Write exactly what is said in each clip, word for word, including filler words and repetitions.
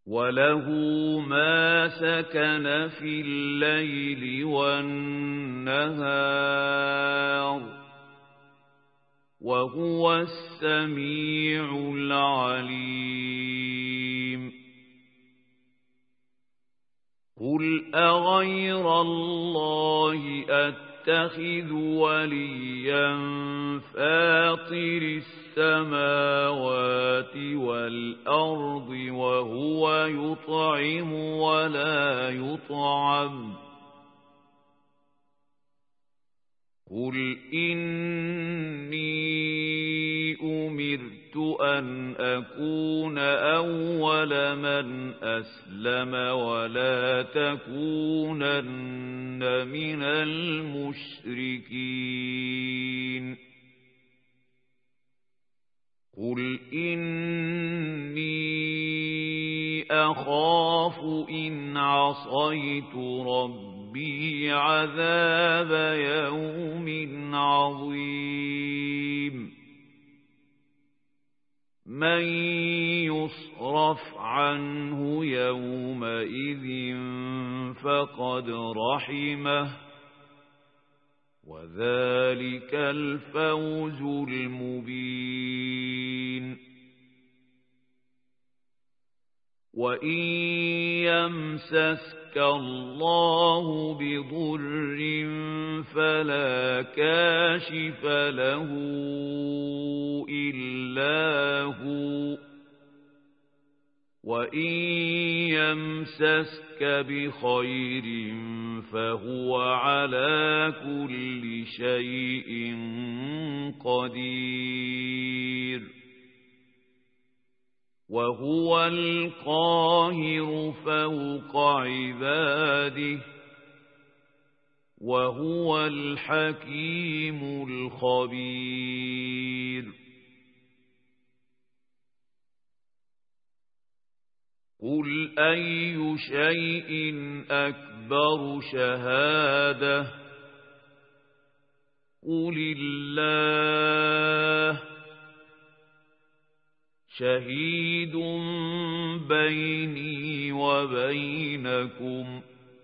وله ما سكن في الليل والنهار وهو السميع العليم قل أغير الله أتخذ وليا فاطر السماوات والأرض وهو يطعم ولا يطعم قل إني أمرت أن أكون أول من أسلم ولا تكونن من المشركين قل إني أخاف إن عصيت ربي عذاب يوم عظيم من يصرف عنه يومئذ فقد رحمه وذلك الفوز المبين وإن يمسسك الله بضر فلا كاشف له إلا هو وإن يمسسك بخير فهو على كل شيء قدير وهو القاهر فوق عباده وهو الحكيم الخبير قل أي شيء أكبر شهادة قل الله شهيد بيني وبينكم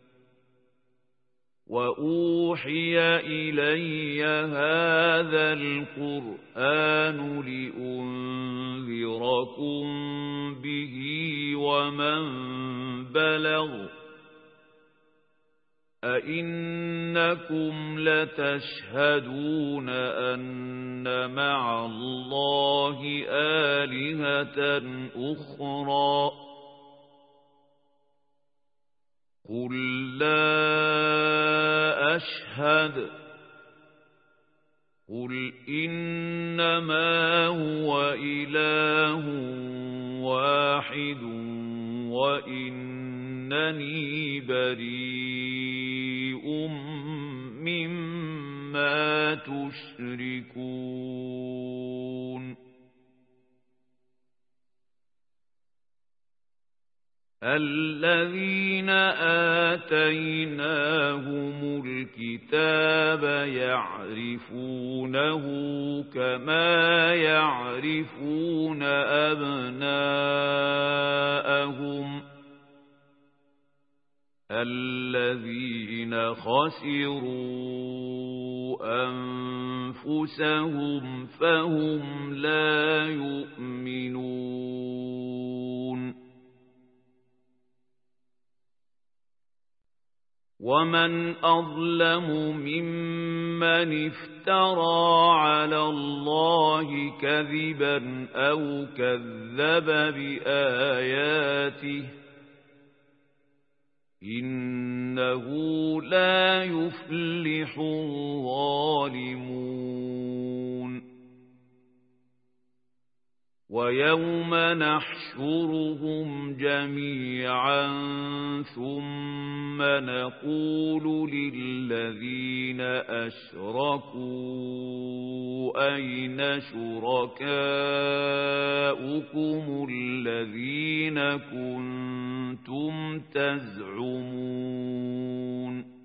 وأوحي إلي هذا القرآن لأنذركم به ومن بلغ أئنكم لتشهدون أن مع الله آلهة أخرى قل لا أشهد قل إنما هو إله واحد وإنني بريء مما تشركون الذين آتيناهم الكتاب يعرفونه كما يعرفون أبناءهم الذين خسروا أنفسهم فهم لا يؤمنون ومن أظلم ممن افترى على الله كذبا أو كذب بآياته إنه لا يفلح الظالمون ويوم نحشرهم جميعا ثم نقول للذين أشركوا أين شركاؤكم الذين كنتم تزعمون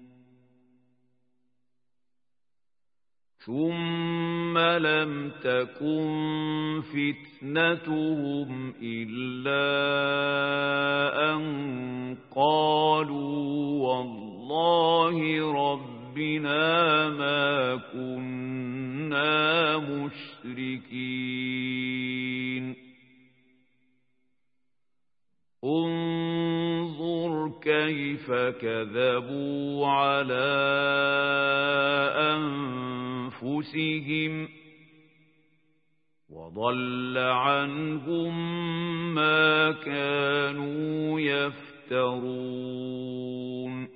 ثم لم تكن فتنتهم إلا كيف كذبوا على أنفسهم وضل عنهم ما كانوا يفترون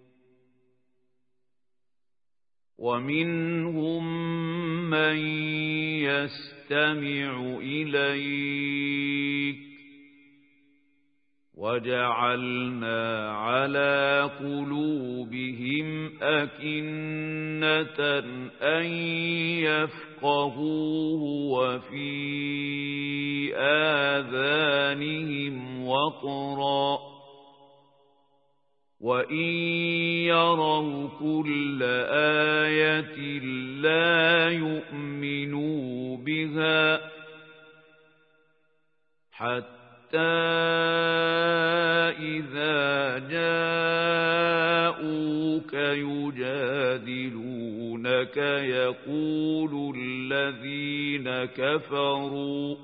ومنهم من يستمع إليك وجعلنا على قلوبهم أكنة أن يفقهوه وفي آذانهم وقرا وإن يروا كل آية لا يؤمنوا بها حتى إذا جاءوك يجادلونك يقول الذين كفروا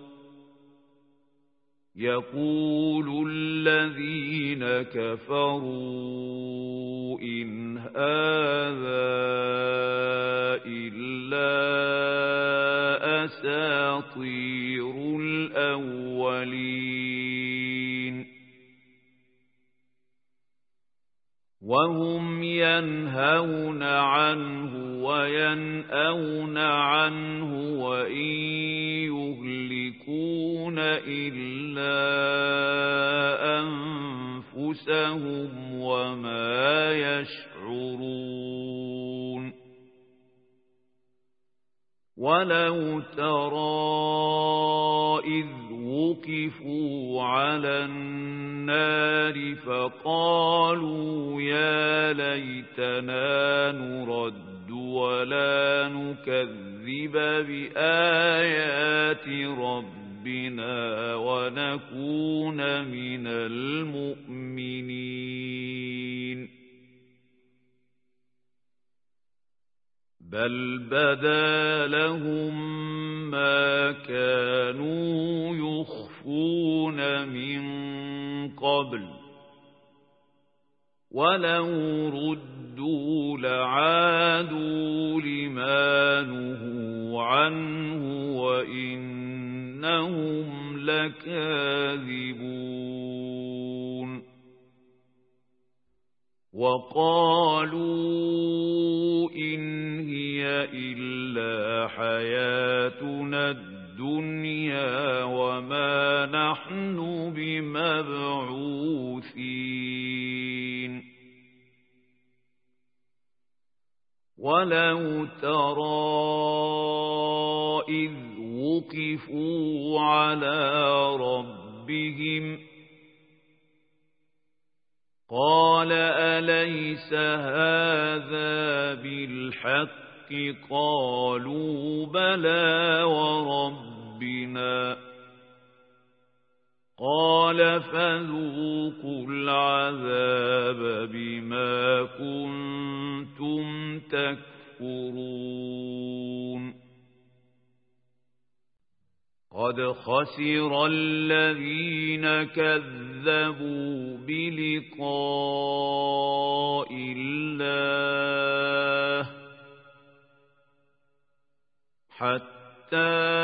يقول الذين كفروا إن هذا إلا أساطير الأولين وهم ينهون عنه وينأون عنه وإن يهلكون إلا أنفسهم وما يشعرون ولو ترى إذ وقفوا على النار فقالوا يا ليتنا نرد ولا نكذب بآيات ربنا ونكون من المؤمنين بل بدا لهم ما كانوا يخفون من قبل ولو ردوا لعادوا لما نهوا عنه وإنهم لكاذبون وقالوا إن هي إلا حياتنا الدنيا وما نحن بمبعوثين ولو ترى إذ وقفوا على ربهم قال أليس هذا بالحق قالوا بلى وربنا قال فذوقوا العذاب بما كنتم تكفرون قد خسر الذين كذبوا بلقاء الله حتى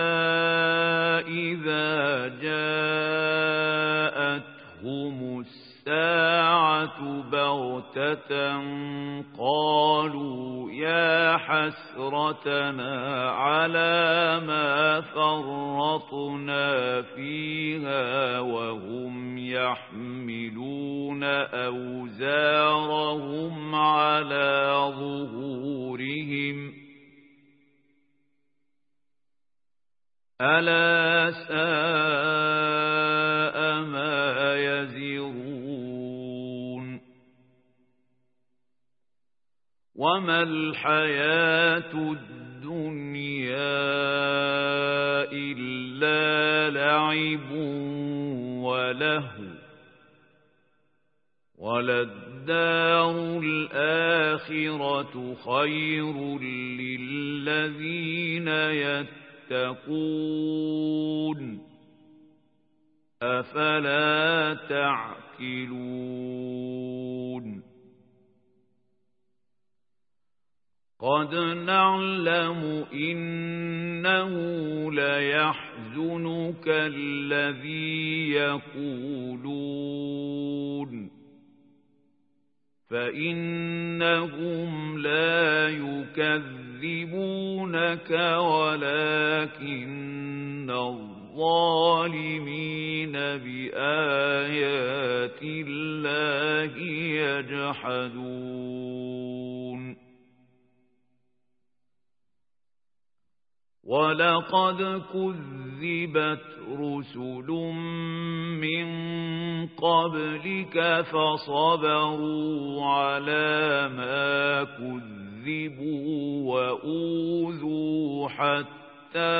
إذا جاءتهم الساعة بغتة قالوا يا حسرتنا على ما فرطنا فيها وهم يحملون أوزارهم على ظهورهم ألا ساء ما يزرون وما الحياة الدنيا إلا لعب ولهو وللدار الآخرة خير للذين يتقون أفلا تعقلون قد نعلم إنه ليحزنك الذي يقولون فإنهم لا يكذبونك ولكن الظالمين بآيات الله يجحدون ولقد كذبت رسل من قبلك فصبروا على ما كذبوا وأوذوا حتى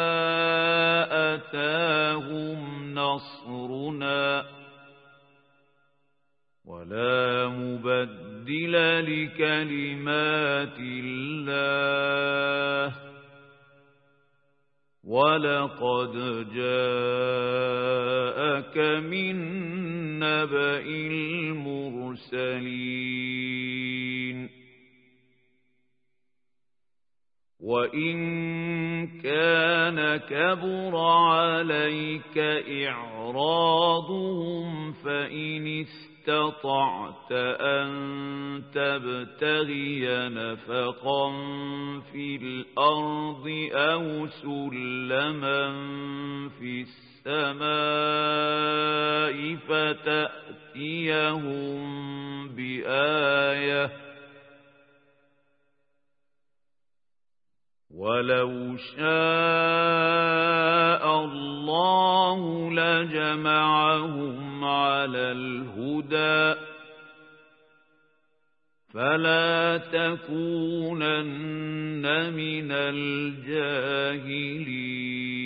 أتاهم نصرنا ولا مبدل لكلمات الله ولقد جاءك من نبأ المرسلين وإن كان كبر عليك إعراضهم فإن استطعت أن تبتغي نفقا في الأرض أو سلما في السماء فتأتيهم بآية ولو شاء الله لجمعهم على الهدى فلا تكونن من الجاهلين